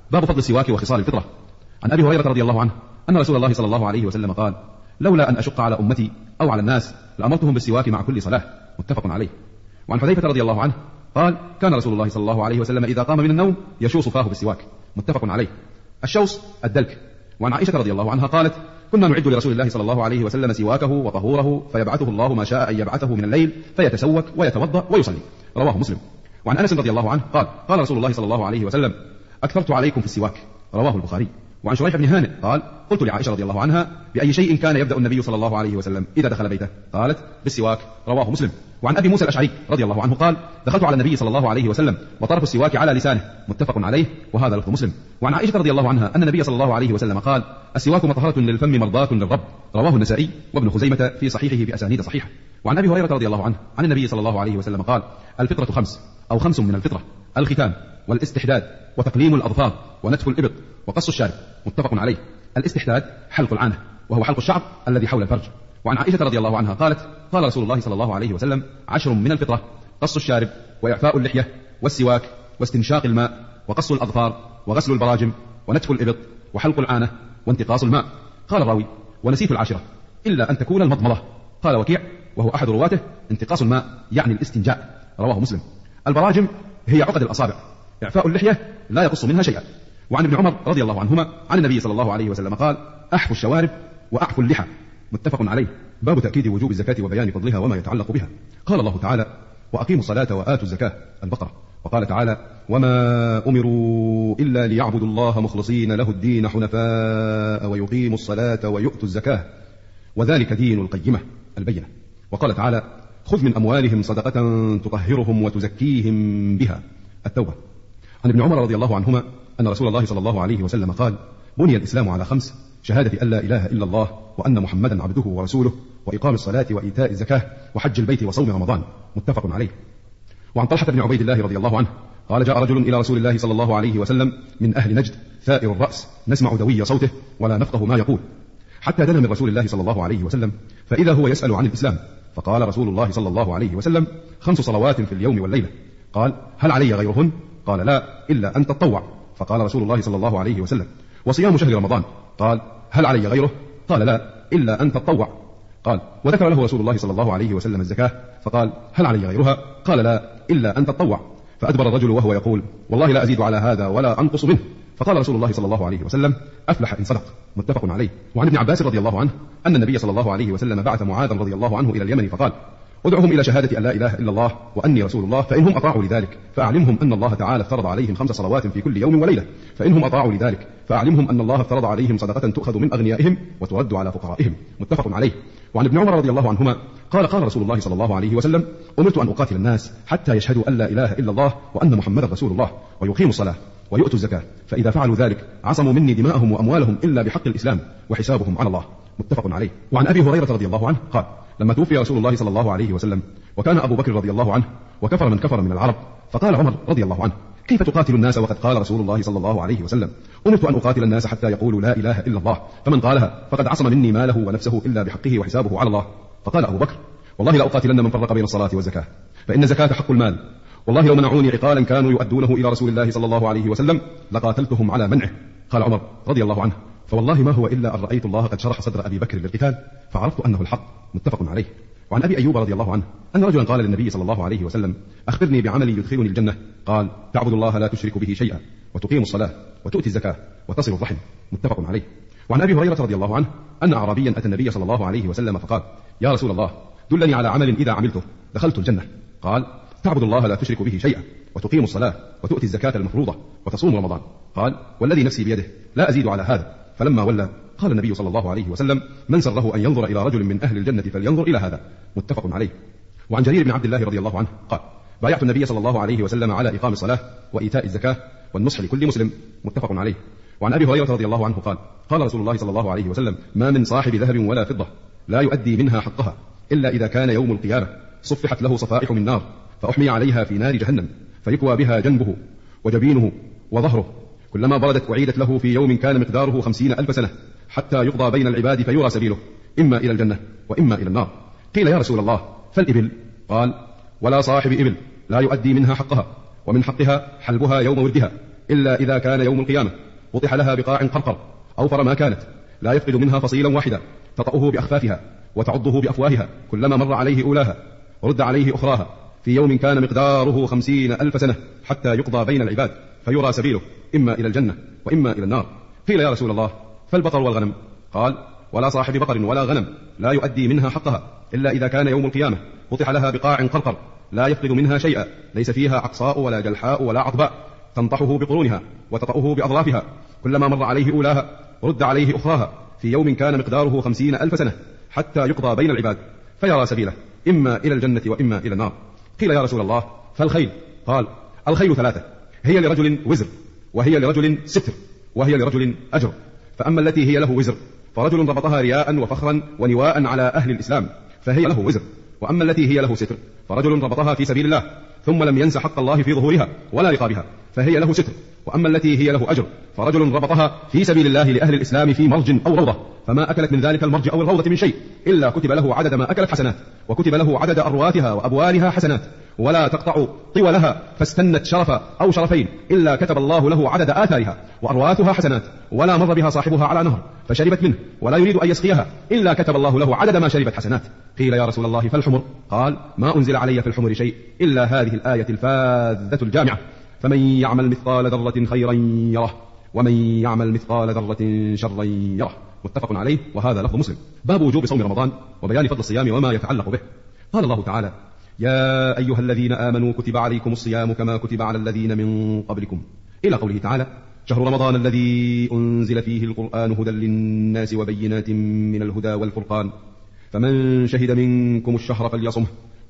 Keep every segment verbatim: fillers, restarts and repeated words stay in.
باب فضل السواك وخصال الفطرة. عن أبي هريرة رضي الله عنه أن رسول الله صلى الله عليه وسلم قال: لولا أن أشق على أمتي أو على الناس لأمرتهم بالسواك مع كل صلاة. متفق عليه. وعن حذيفة رضي الله عنه قال: كان رسول الله صلى الله عليه وسلم إذا قام من النوم يشوص فاه بالسواك. متفق عليه. الشوص الدلك. وعن عائشة رضي الله عنها قالت: كنا نعد لرسول الله صلى الله عليه وسلم سواكه وطهوره فيبعثه الله ما شاء أن يبعثه من الليل فيتسوك ويتوضأ ويصلي. رواه مسلم. وعن أنس رضي الله عنه قال: قال رسول الله صلى الله عليه وسلم: أكثرت عليكم في السواك. رواه البخاري. وعن شريح بن هانئ قال: قلت لعائشة رضي الله عنها: بأي شيء كان يبدأ النبي صلى الله عليه وسلم إذا دخل بيته؟ قالت: بالسواك. رواه مسلم. وعن أبي موسى الأشعري رضي الله عنه قال: دخلت على النبي صلى الله عليه وسلم وطرف السواك على لسانه. متفق عليه. وهذا لفظ مسلم. وعن عائشة رضي الله عنها أن النبي صلى الله عليه وسلم قال: السواك مطهرة للفم مرضاة للرب. رواه النسائي وابن خزيمة في صحيحه بأسانيد صحيحة. وعن أبي هريرة رضي الله عنه عن النبي صلى الله عليه وسلم قال: الفطرة خمس أو خمس من الفطرة: الختان والاستحداد وتقليم الأظفار ونتف الإبط وقص الشارب. متفق عليه. الاستحداد حلق العانة وهو حلق الشعر الذي حول الفرج. وعن عائشة رضي الله عنها قالت: قال رسول الله صلى الله عليه وسلم: عشر من الفطرة: قص الشارب وإعفاء اللحية والسواك واستنشاق الماء وقص الأظفار وغسل البراجم ونتف الإبط وحلق العانة وانتقاص الماء. قال الراوي: ونسيت العاشرة إلا أن تكون المضمضة. قال وكيع وهو أحد رواته: انتقاص الماء يعني الاستنجاء. رواه مسلم. البراجم هي عقد الأصابع. إعفاء اللحية لا يقص منها شيئا. وعن ابن عمر رضي الله عنهما عن النبي صلى الله عليه وسلم قال: أحفوا الشوارب وأعفوا اللحى. متفق عليه. باب تأكيد وجوب الزكاة وبيان فضلها وما يتعلق بها. قال الله تعالى: وأقيموا الصلاة وآتوا الزكاة. البقرة. وقال تعالى: وما أمروا إلا ليعبدوا الله مخلصين له الدين حنفاء ويقيموا الصلاة ويؤتوا الزكاة وذلك دين القيمة. البينة. وقال تعالى: خذ من أموالهم صدقة تطهرهم وتزكيهم بها. التوبة. عن ابن عمر رضي الله عنهما أن رسول الله صلى الله عليه وسلم قال: بني الإسلام على خمس: شهادة أن لا إله إلا الله وأن محمدا عبده ورسوله وإقام الصلاة وإيتاء الزكاة وحج البيت وصوم رمضان. متفق عليه. وعن طلحة بن عبيد الله رضي الله عنه قال: جاء رجل إلى رسول الله صلى الله عليه وسلم من أهل نجد ثائر الرأس نسمع دوي صوته ولا نفقه ما يقول، حتى دنا من رسول الله صلى الله عليه وسلم فإذا هو يسأل عن الإسلام، فقال رسول الله صلى الله عليه وسلم: خمس صلوات في اليوم والليلة. قال: هل علي غيرهن؟ قال: لا، إلا أن تطوع. فقال رسول الله صلى الله عليه وسلم: وصيام شهر رمضان. قال: هل علي غيره؟ قال: لا، إلا أن تطوع. قال: وذكر له رسول الله صلى الله عليه وسلم الزكاة، فقال: هل علي غيرها؟ قال: لا، إلا أن تطوع. فأدبر الرجل وهو يقول: والله لا أزيد على هذا ولا أنقص منه. فقال رسول الله صلى الله عليه وسلم: أفلح إن صدق. متفق عليه. وعن ابن عباس رضي الله عنه أن النبي صلى الله عليه وسلم بعث معاذ رضي الله عنه إلى اليمن فقال: ادعهم إلى شهادة أن لا إله إلا الله وأني رسول الله، فإنهم أطاعوا لذلك فأعلمهم أن الله تعالى افترض عليهم خمس صلوات في كل يوم وليلة، فإنهم أطاعوا لذلك فأعلمهم أن الله افترض عليهم صدقة تؤخذ من أغنيائهم وترد على فقرائهم. متفق عليه. وعن ابن عمر رضي الله عنهما قال: قال رسول الله صلى الله عليه وسلم: أمرت أن أقاتل الناس حتى يشهدوا أن لا إله إلا الله وأن محمدا رسول الله ويقيموا الصلاة ويؤتوا الزكاة، فإذا فعلوا ذلك عصموا مني دماءهم وأموالهم إلا بحق الإسلام وحسابهم على الله. متفق عليه. وعن أبي هريرة رضي الله عنه قال: لما توفي رسول الله صلى الله عليه وسلم وكان أبو بكر رضي الله عنه وكفر من كفر من العرب، فقال عمر رضي الله عنه: كيف تقاتل الناس وقد قال رسول الله صلى الله عليه وسلم: أمرت أن أقاتل الناس حتى يقولوا لا إله إلا الله، فمن قالها فقد عصم مني ماله ونفسه إلا بحقه وحسابه على الله. فقال أبو بكر: والله لأقاتلن من فرق بين الصلاة والزكاة، فإن الزكاة حق المال، والله لو منعوني عقالا كانوا يؤدونه إلى رسول الله صلى الله عليه وسلم لقاتلتهم على منعه. قال عمر رضي الله عنه: فوالله ما هو إلا أن رأيت الله قد شرح صدر أبي بكر للقتال فعرفت أنه الحق. متفق عليه. وعن أبي أيوب رضي الله عنه أن رجلا قال للنبي صلى الله عليه وسلم: أخبرني بعمل يدخلني الجنة. قال: تعبد الله لا تشرك به شيئا وتقيم الصلاة وتؤتي الزكاة وتصل الرحم. متفق عليه. وعن أبي هريرة رضي الله عنه أن أعرابيا أتى النبي صلى الله عليه وسلم فقال: يا رسول الله، دلني على عمل إذا عملته دخلت الجنة. قال: تعبد الله لا تشرك به شيئا وتقيم الصلاة وتؤتي الزكاة المفروضة وتصوم رمضان. قال: والذي نفسي بيده لا أزيد على هذا. فلما ولى قال النبي صلى الله عليه وسلم: من سره أن ينظر إلى رجل من أهل الجنة فلينظر إلى هذا. متفق عليه. وعن جرير بن عبد الله رضي الله عنه قال: بايعت النبي صلى الله عليه وسلم على إقام الصلاة وإيتاء الزكاة والنصح لكل مسلم. متفق عليه. وعن أبي هريرة رضي الله عنه قال: قال رسول الله صلى الله عليه وسلم: ما من صاحب ذهب ولا فضة لا يؤدي منها حقها إلا إذا كان يوم القيامة صفحت له صفائح من نار فأحمي عليها في نار جهنم فيكوى بها جنبه وجبينه وظهره، كلما بردت أعيدت له في يوم كان مقداره خمسين ألف سنة حتى يقضى بين العباد فيرى سبيله إما إلى الجنة وإما إلى النار. قيل: يا رسول الله فالإبل؟ قال: ولا صاحب إبل لا يؤدي منها حقها، ومن حقها حلبها يوم وردها إلا إذا كان يوم القيامة وطح لها بقاع قرقر أوفر ما كانت، لا يفقد منها فصيلا واحدا، تطأه بأخفافها وتعضه بأفواهها، كلما مر عليه أولاها ورد عليه أخراها، في يوم كان مقداره خمسين ألف سنة، حتى يقضى بين العباد فيرى سبيله إما إلى الجنة وإما إلى النار. قيل يا رسول الله فالبقر والغنم؟ قال ولا صاحب بقر ولا غنم لا يؤدي منها حقها إلا إذا كان يوم القيامة وطح لها بقاع قرقر، لا يفقد منها شيئا، ليس فيها عقصاء ولا جلحاء ولا عضباء، تنطحه بقرونها وتطأه بأظلافها، كلما مر عليه أولاها ورد عليه أخراها، في يوم كان مقداره خمسين ألف سنة، حتى يقضى بين العباد فيرى سبيله إما إلى الجنة وإما إلى النار. قيل يا رسول الله فالخيل؟ قال الخيل ثلاثة، هي لرجل وزر، وهي لرجل ستر، وهي لرجل أجر. فأما التي هي له وزر فرجل ربطها رياء وفخرا ونواء على أهل الإسلام فهي له وزر، وأما التي هي له ستر فرجل ربطها في سبيل الله ثم لم ينس حق الله في ظهورها ولا رقابها فهي له ستر، وأما التي هي له أجر فرجل ربطها في سبيل الله لأهل الإسلام في مرج أو روضة، فما أكلت من ذلك المرج أو الروضة من شيء إلا كتب له عدد ما أكلت حسنات، وكتب له عدد أرواتها وأبوالها حسنات، ولا تقطع طولها فاستنت شرفا أو شرفين إلا كتب الله له عدد آثارها وأرواتها حسنات، ولا مر بها صاحبها على نهر فشربت منه ولا يريد أن يسقيها إلا كتب الله له عدد ما شربت حسنات. قيل يا رسول الله فالحمر؟ قال ما أنزل علي في الحمر شيء إلا هذه الآية الفاذة الجامعة، فمن يعمل مثقال ذرة خيرا يره ومن يعمل مثقال ذرة شرا يره. متفق عليه، وهذا لفظ مسلم. باب وجوب صوم رمضان وبيان فضل الصيام وما يتعلق به. قال الله تعالى يا أيها الذين آمنوا كتب عليكم الصيام كما كتب على الذين من قبلكم، إلى قوله تعالى شهر رمضان الذي أنزل فيه القرآن هدى للناس وبينات من الهدى والفرقان، فمن شهد منكم الشهر فليصمه،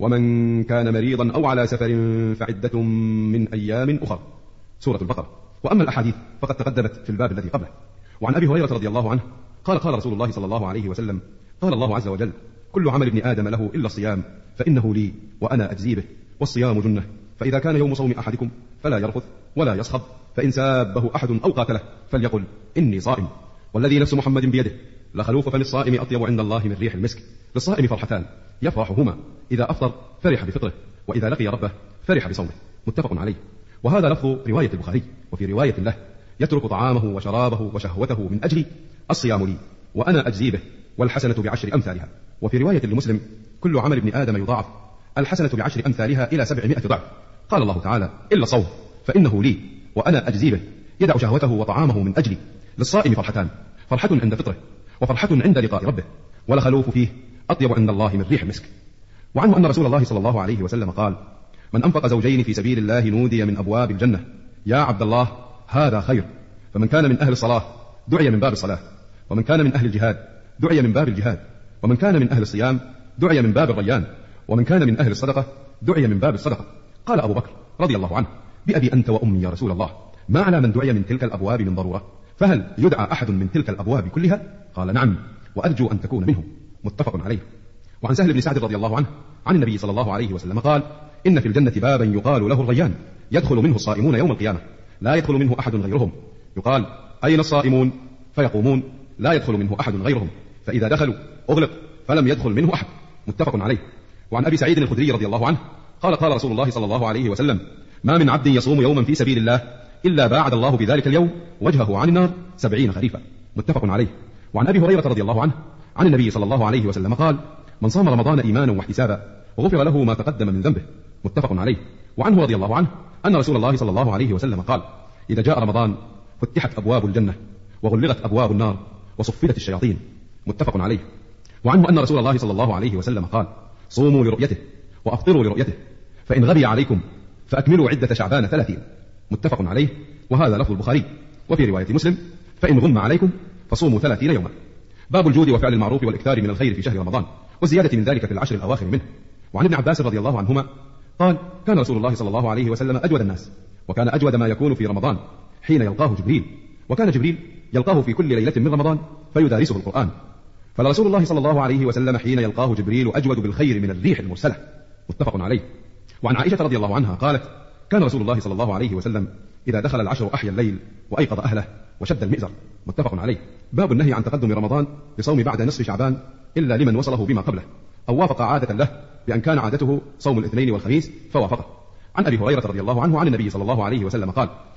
ومن كان مريضا أو على سفر فعدة من أيام أخر. سورة البقرة. وأما الأحاديث فقد تقدمت في الباب الذي قبله. وعن أبي هريرة رضي الله عنه قال قال رسول الله صلى الله عليه وسلم قال الله عز وجل كل عمل ابن آدم له إلا الصيام فإنه لي وأنا أجزي به، والصيام جنة، فإذا كان يوم صوم أحدكم فلا يرفث ولا يصخب، فإن سابه أحد أو قاتله فليقل إني صائم، والذي نفس محمد بيده لخلوف فم الصائم أطيب عند الله من ريح المسك. للصائم فرحتان يفرحهما، إذا أفطر فرح بفطره، وإذا لقي ربه فرح بصومه. متفق عليه. وهذا لفظ رواية البخاري. وفي رواية له يترك طعامه وشرابه وشهوته من أجلي، الصيام لي وأنا أجزي به، والحسنة بعشر أمثالها. وفي رواية لمسلم كل عمل ابن آدم يضاعف، الحسنة بعشر أمثالها إلى سبعمائة ضعف. قال الله تعالى إلا الصوم فإنه لي وأنا أجزي به، يدع شهوته وطعامه من أجلي. للصائم فرحتان، فرحة عند فطره وفرحة عند لقاء ربه، ولخلوف فيه أطيب عند الله من ريح المسك. وعنه أن رسول الله صلى الله عليه وسلم قال من أنفق زوجين في سبيل الله نودي من أبواب الجنة يا عبد الله هذا خير. فمن كان من أهل الصلاة دعي من باب الصلاة، ومن كان من أهل الجهاد دعي من باب الجهاد، ومن كان من أهل الصيام دعي من باب الريان، ومن كان من أهل الصدقة دعي من باب الصدقة. قال أبو بكر رضي الله عنه بأبي أنت وأمي يا رسول الله، ما على من دعي من تلك الأبواب من ضرورة، فهل يدعى أحد من تلك الأبواب كلها؟ قال نعم، وأرجو أن تكون منهم. متفق عليه. وعن سهل بن سعد رضي الله عنه عن النبي صلى الله عليه وسلم قال إن في الجنة بابا يقال له الريان، يدخل منه الصائمون يوم القيامة لا يدخل منه أحد غيرهم، يقال أين الصائمون؟ فيقومون لا يدخل منه أحد غيرهم، فإذا دخلوا أغلق فلم يدخل منه أحد. متفق عليه. وعن أبي سعيد الخدري رضي الله عنه قال قال رسول الله صلى الله عليه وسلم ما من عبد يصوم يوما في سبيل الله إلا باعد الله بذلك اليوم وجهه عن النار سبعين خريفا. متفق عليه. وعن أبي هريرة رضي الله عنه عن النبي صلى الله عليه وسلم قال من صام رمضان إيمانا واحتسابا غفر له ما تقدم من ذنبه. متفق عليه. وعنه رضي الله عنه أن رسول الله صلى الله عليه وسلم قال إذا جاء رمضان فتحت أبواب الجنة وغلقت أبواب النار وصفدت الشياطين. متفق عليه. وعنه أن رسول الله صلى الله عليه وسلم قال صوموا لرؤيته وأفطروا لرؤيته، فإن غبي عليكم فأكملوا عدة شعبان ثلاثين. متفق عليه. وهذا لفظ البخاري. وفي رواية مسلم فإن غم عليكم فصوموا ثلاثين يوما. باب الجود وفعل المعروف والإكثار من الخير في شهر رمضان والزيادة من ذلك في العشر الأواخر منه. وعن ابن عباس رضي الله عنهما قال كان رسول الله صلى الله عليه وسلم أجود الناس، وكان أجود ما يكون في رمضان حين يلقاه جبريل، وكان جبريل يلقاه في كل ليلة من رمضان فيدارسه القرآن، فلرسول الله صلى الله عليه وسلم حين يلقاه جبريل أجود بالخير من الريح المرسلة. متفق عليه. وعن عائشة رضي الله عنها قالت كان رسول الله صلى الله عليه وسلم إذا دخل العشر أحيا الليل وأيقظ أهله وشد المئزر. متفق عليه. باب النهي عن تقدم رمضان بصوم بعد نصف شعبان إلا لمن وصله بما قبله أو وافق عادة له، بأن كان عادته صوم الاثنين والخميس فوافقه. عن أبي هريرة رضي الله عنه عن النبي صلى الله عليه وسلم قال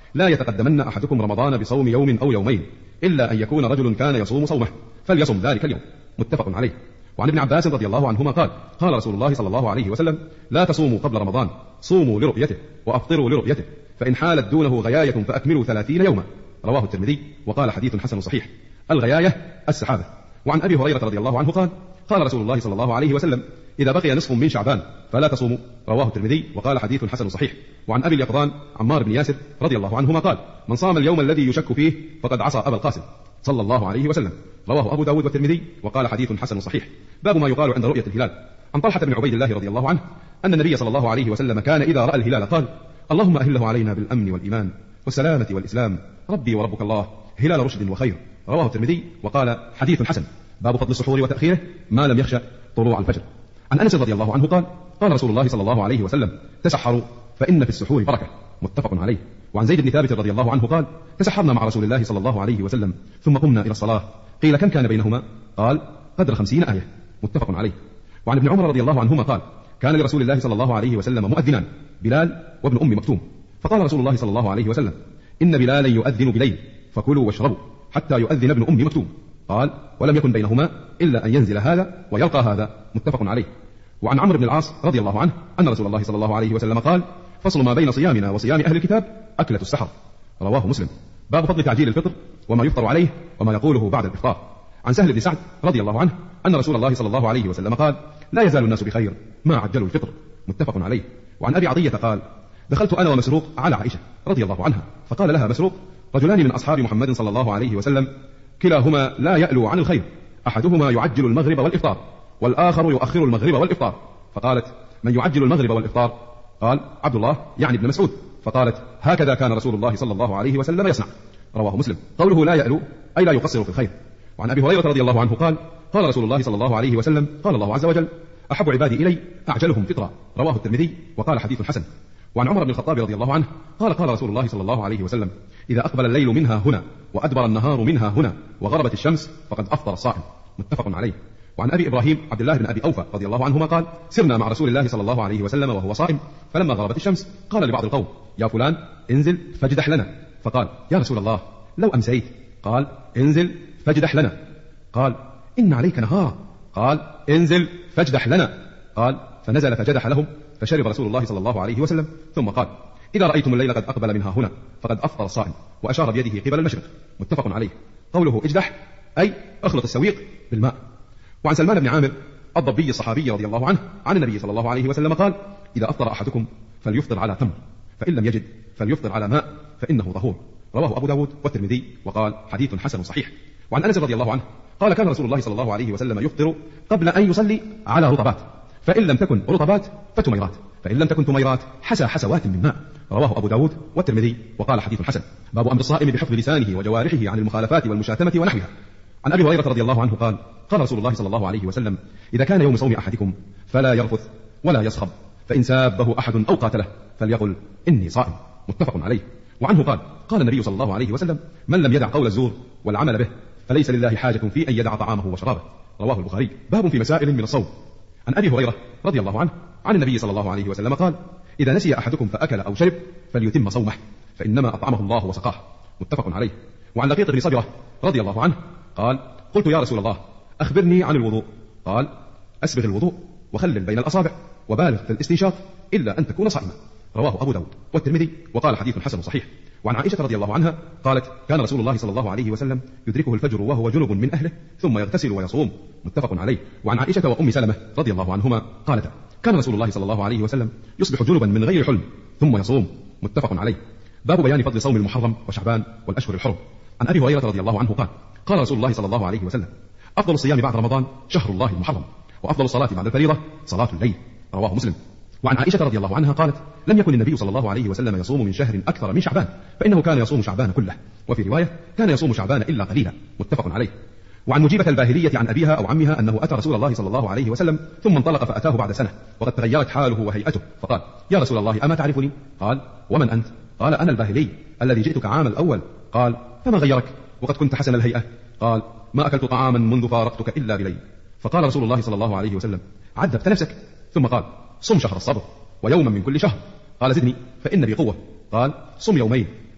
لا يتقدمن أحدكم رمضان بصوم يوم أو يومين إلا أن يكون رجل كان يصوم صومه فليصم ذلك اليوم، متفق عليه. وعن ابن عباس رضي الله عنهما قال قال رسول الله صلى الله عليه وسلم لا تصوموا قبل رمضان، صوموا لرؤيته وأفطروا لرؤيته، فإن حالت دونه غياية فأكملوا ثلاثين يوما، رواه الترمذي وقال حديث حسن صحيح. الغياية السحابة. وعن أبي هريرة رضي الله عنه قال قال رسول الله صلى الله عليه وسلم إذا بقي نصف من شعبان فلا تصوموا، رواه الترمذي وقال حديث حسن صحيح. وعن أبي اليقظان عمار بن ياسر رضي الله عنهما قال من صام اليوم الذي يشك فيه فقد عصى أبا القاسم صلى الله عليه وسلم، رواه أبو داود والترمذي وقال حديث حسن صحيح. باب ما يقال عند رؤية الهلال. عن طلحة بن عبيد الله رضي الله عنه أن النبي صلى الله عليه وسلم كان إذا رأى الهلال قال اللهم أهله علينا بالأمن والإيمان والسلامة والإسلام، ربي وربك الله هلال رشد وخير، رواه الترمذي وقال حديث حسن. باب فضل السحور وتأخيره ما لم يخشى طلوع الفجر. عن أنس رضي الله عنه قال قال رسول الله صلى الله عليه وسلم تسحروا فإن في السحور بركة، متفق عليه. وعن زيد بن ثابت رضي الله عنه قال تسحرنا مع رسول الله صلى الله عليه وسلم ثم قمنا إلى الصلاة، قيل كم كان بينهما؟ قال قدر خمسين آية، متفق عليه. وعن ابن عمر رضي الله عنهما قال كان لرسول الله صلى الله عليه وسلم مؤذنان بلال وابن أم مكتوم، فقال رسول الله صلى الله عليه وسلم إن بلالا يؤذن بليل فكلوا واشربوا حتى يؤذن ابن أم مكتوم، قال ولم يكن بينهما إلا أن ينزل هذا ويلقى هذا، متفق عليه. وعن عمرو بن العاص رضي الله عنه أن رسول الله صلى الله عليه وسلم قال فصل ما بين صيامنا وصيام أهل الكتاب أكلة السحر، رواه مسلم. باب فضل تعجيل الفطر وما يفطر عليه وما يقوله بعد الإفطار. عن سهل بن سعد رضي الله عنه أن رسول الله صلى الله عليه وسلم قال لا يزال الناس بخير ما عجلوا الفطر، متفق عليه. وعن أبي عطية قال دخلت أنا ومسروق على عائشة رضي الله عنها فقال لها مسروق رجلان من أصحاب محمد صلى الله عليه وسلم كلاهما لا يألو عن الخير، أحدهما يعجل المغرب والإفطار والآخر يؤخر المغرب والإفطار، فقالت من يعجل المغرب والإفطار؟ قال عبد الله يعني ابن مسعود، فقالت هكذا كان رسول الله صلى الله عليه وسلم يصنع، رواه مسلم. قوله لا يألو أي لا يقصر في الخير. وعن أبي هريرة رضي الله عنه قال قال رسول الله صلى الله عليه وسلم قال الله عز وجل أحب عبادي إلي أعجلهم فطرا، رواه الترمذي وقال حديث حسن. وعن عمر بن الخطاب رضي الله عنه قال قال رسول الله صلى الله عليه وسلم إذا أقبل الليل منها هنا وأدبر النهار منها هنا وغربت الشمس فقد أفطر الصائم، متفق عليه. وعن أبي إبراهيم عبد الله بن أبي أوفى رضي الله عنهما قال سرنا مع رسول الله صلى الله عليه وسلم وهو صائم، فلما غربت الشمس قال لبعض القوم يا فلان انزل فاجدح لنا، فقال يا رسول الله لو أمسيت، قال انزل فاجدح لنا، قال إن عليك نهارا، قال انزل فاجدح لنا، قال فنزل فجدح لهم، فشرب رسول الله صلى الله عليه وسلم ثم قال إذا رأيتم الليل قد أقبل منها هنا فقد أفطر الصائم، وأشار بيده قبل المشرق، متفق عليه. قوله اجدح أي اخلط السويق بالماء. وعن سلمان بن عامر الضبي الصحابي رضي الله عنه عن النبي صلى الله عليه وسلم قال إذا أفطر أحدكم فليفطر على تمر، فإن لم يجد فليفطر على ماء فإنه طهور، رواه أبو داود والترمذي وقال حديث حسن صحيح. وعن أنس رضي الله عنه قال كان رسول الله صلى الله عليه وسلم يفطر قبل أن يصلي على رطبات، فإن لم تكن رطبات فتميرات، فإن لم تكن تميرات حسى حسوات من ماء، رواه أبو داود والترمذي وقال حديث حسن. باب أمر الصائم بحفظ لسانه وجوارحه عن المخالفات والمشاتمة ونحوها. عن أبي هريرة رضي الله عنه قال قال رسول الله صلى الله عليه وسلم إذا كان يوم صوم أحدكم فلا يرفث ولا يصخب، فإن سابه أحد أو قاتله فليقل إني صائم، متفق عليه. وعنه قال قال النبي صلى الله عليه وسلم من لم يدع قول الزور والعمل به فليس لله حاجة في أن يدع طعامه وشرابه، رواه البخاري. باب في مسائل من الصوم. عن أبي هريرة رضي الله عنه عن النبي صلى الله عليه وسلم قال إذا نسي أحدكم فأكل أو شرب فليتم صومه فإنما أطعمه الله وسقاه، متفق عليه. وعن لقيط بن صبرة رضي الله عنه قال قلت يا رسول الله أخبرني عن الوضوء، قال أسبغ الوضوء وخلل بين الأصابع وبالغ في الاستنشاق إلا أن تكون صائما، رواه أبو داود والترمذي وقال حديث حسن صحيح. وعن عائشة رضي الله عنها قالت كان رسول الله صلى الله عليه وسلم يدركه الفجر وهو جنب من أهله ثم يغتسل ويصوم، متفق عليه. وعن عائشة وأم سلمة رضي الله عنهما قالتا كان رسول الله صلى الله عليه وسلم يصبح جنبا من غير حلم ثم يصوم، متفق عليه. باب بيان فضل صوم المحرم وشعبان والأشهر الحرم. عن أبي هريرة رضي الله عنه قال قال رسول الله صلى الله عليه وسلم أفضل الصيام بعد رمضان شهر الله المحرم، وأفضل الصلاة بعد الفريضة صلاة الليل، رواه مسلم. وعن عائشة رضي الله عنها قالت لم يكن النبي صلى الله عليه وسلم يصوم من شهر أكثر من شعبان، فإنه كان يصوم شعبان كله، وفي رواية كان يصوم شعبان إلا قليلا، متفق عليه. وعن مجيبة الباهلية عن أبيها أو عمها أنه أتى رسول الله صلى الله عليه وسلم ثم انطلق فأتاه بعد سنة وقد تغيرت حاله وهيئته، فقال يا رسول الله أما تعرفني؟ قال ومن أنت؟ قال أنا الباهلي الذي جئتك عام الأول. قال فما غيرك وقد كنت حسن الهيئة؟ قال ما أكلت طعاما منذ فارقتك إلا بليل. فقال رسول الله صلى الله عليه وسلم عذبت نفسك، ثم قال صم شهر الصبر ويوما من كل شهر. قال زدني فإن بي قوة. قال صم يومين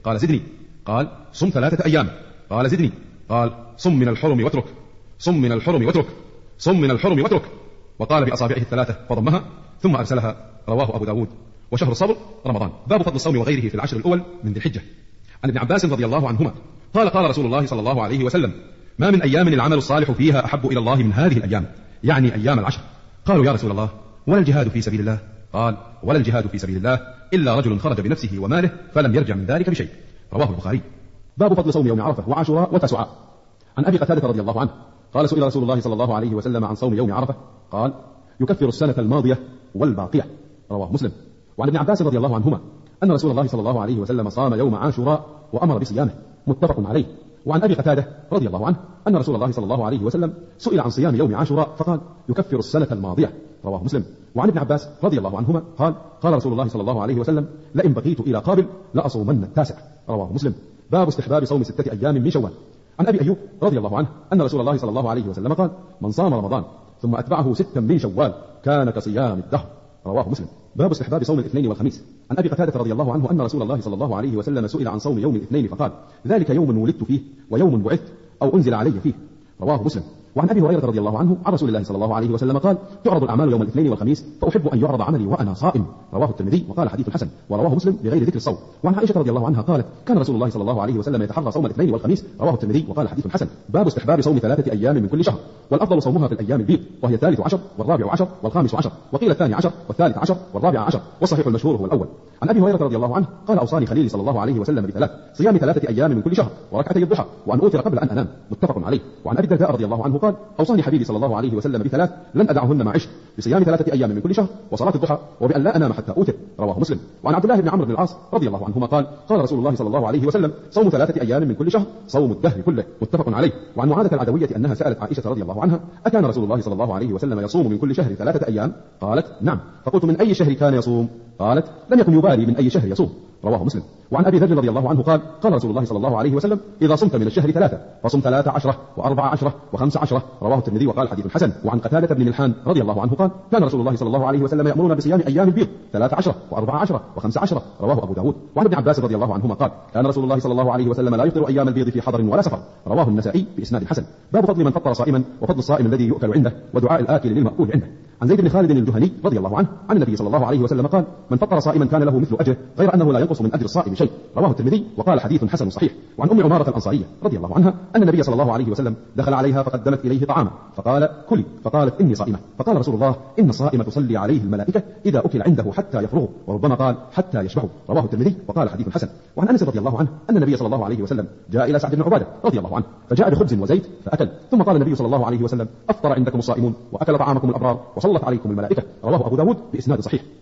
قال زدني. قال صم ثلاثة أيام. قال زدني. قال صم من الحرم واترك، صم من الحرم واترك، صم من الحرم واترك. وقال بأصابعه الثلاثة فضمها ثم أرسلها. رواه أبو داود. وشهر الصبر رمضان. باب فضل الصوم وغيره في العشر الأول من ذي الحجة. عن ابن عباس رضي الله عنهما قال قال رسول الله صلى الله عليه وسلم: ما من أيام العمل الصالح فيها أحب إلى الله من هذه الأيام، يعني أيام العشر. قالوا يا رسول الله ولا الجهاد في سبيل الله؟ قال: ولا الجهاد في سبيل الله إلا رجل خرج بنفسه وماله فلم يرجع من ذلك بشيء. رواه البخاري. باب فضل صوم يوم عرفة وعاشوراء وتسعاء. عن أبي قتادة رضي الله عنه قال: سئل رسول الله صلى الله عليه وسلم عن صوم يوم عرفة، قال: يكفر السنة الماضية والباقية. رواه مسلم. وعن ابن عباس رضي الله عنهما أن رسول الله صلى الله عليه وسلم صام يوم عاشوراء وأمر بصيامه، متفق عليه. وعن أبي قتادة رضي الله عنه أن رسول الله صلى الله عليه وسلم سئل عن صيام يوم عاشوراء فقال: يكفر السنة الماضية. رواه مسلم. وعن ابن عباس رضي الله عنهما قال: قال رسول الله صلى الله عليه وسلم: لئن بقيت إلى قابل لأصومن التاسع. رواه مسلم. باب استحباب صوم ستة أيام من شوال. عن أبي أيوب رضي الله عنه أن رسول الله صلى الله عليه وسلم قال: من صام رمضان ثم أتبعه ستا من شوال كان كصيام الدهر. رواه مسلم. باب استحباب صوم الاثنين والخميس. عن أبي قتادة رضي الله عنه أن رسول الله صلى الله عليه وسلم سئل عن صوم يوم الاثنين فقال: ذلك يوم ولدت فيه ويوم بعثت أو أنزل علي فيه. رواه مسلم. وعن أبي هريرة رضي الله عنه عن رسول الله صلى الله عليه وسلم قال: تعرض الأعمال يوم الاثنين والخميس فأحب أن يعرض عملي وأنا صائم. رواه الترمذي وقال حديث حسن، ورواه مسلم بغير ذكر الصوم. وعن عائشة رضي الله عنها قالت: كان رسول الله صلى الله عليه وسلم يتحرى صوم الاثنين والخميس. رواه الترمذي وقال حديث حسن. باب استحباب صوم ثلاثة أيام من كل شهر، والأفضل صومها في الأيام البيض، وهي الثالث عشر والرابع عشر والخامس عشر، وقيل الثاني عشر والثالث عشر والرابع عشر، والصحيح المشهور هو الأول. عن أبي هريرة رضي الله عنه قال: أوصاني خليلي صلى الله عليه وسلم بثلاث: صيام ثلاثة أيام من كل شهر، وركعتي الضحى، وأن أوتر قبل أن أنام. متفق عليه. وعن أبي الدرداء رضي الله عنه قال: أوصاني حبيبي صلى الله عليه وسلم بثلاث لن أدعهن ما عشت: بصيام ثلاثة أيام من كل شهر، وصلاة الضحى، وبأن لا أنام حتى أوتر. رواه مسلم. وعن عبد الله بن عمرو بن العاص رضي الله عنهما قال: قال رسول الله صلى الله عليه وسلم: صوم ثلاثة أيام من كل شهر صوم الدهر كله. متفق عليه. وعن معاذة العدوية أنها سألت عائشة رضي الله عنها: أكان رسول الله صلى الله عليه وسلم يصوم من كل شهر ثلاثة أيام؟ قالت: نعم. فقلت: من أي شهر كان يصوم؟ قالت: لم يكن يبالي من أي شهر يصوم. رواه مسلم. وعن أبي ذر رضي الله عنه قال: قال رسول الله صلى الله عليه وسلم: إذا صمت من الشهر ثلاثة فصم ثلاثة عشرة وأربعة عشرة وخمسة عشرة. رواه الترمذي وقال حديث حسن. وعن قتادة بن ملحان رضي الله عنه قال: كان رسول الله صلى الله عليه وسلم يأمرنا بصيام أيام البيض ثلاثة عشرة وأربعة عشرة وخمسة عشرة. رواه أبو داود. وعن ابن عباس رضي الله عنهما قال: كان رسول الله صلى الله عليه وسلم لا يفطر أيام البيض في حضر ولا سفر. رواه النسائي بإسناد حسن. باب فضل من فطر صائما وفضل الصائم الذي يؤكل عنده ودعاء الآكل للمأكول عنده. عن زيد بن خالد الجهني رضي الله عنه عن النبي صلى الله عليه وسلم قال: من فطر صائما كان له مثل أجره غير أنه لا ينقص من أجر الصائم شيء. رواه الترمذي وقال حديث حسن صحيح. وعن أم عمارة الأنصارية رضي الله عنها أن النبي صلى الله عليه وسلم دخل عليها فقدمت إليه طعاما فقال: كلي. فقالت: إني صائمة. فقال رسول الله: إن الصائم تصلي عليه الملائكة إذا أكل عنده حتى يفرغ، وربما قال حتى يشبعه. رواه الترمذي وقال حديث حسن. وعن أنس رضي الله عنه أن النبي صلى الله عليه وسلم جاء إلى سعد بن عبادة رضي الله عنه فجاء بخبز وزيت فأكل، ثم قال النبي صلى الله عليه وسلم: أفطر عندكم الصائمون وأكل طعامكم الأبرار وصلت عليكم الملائكة. رواه أبو داود بإسناد صحيح.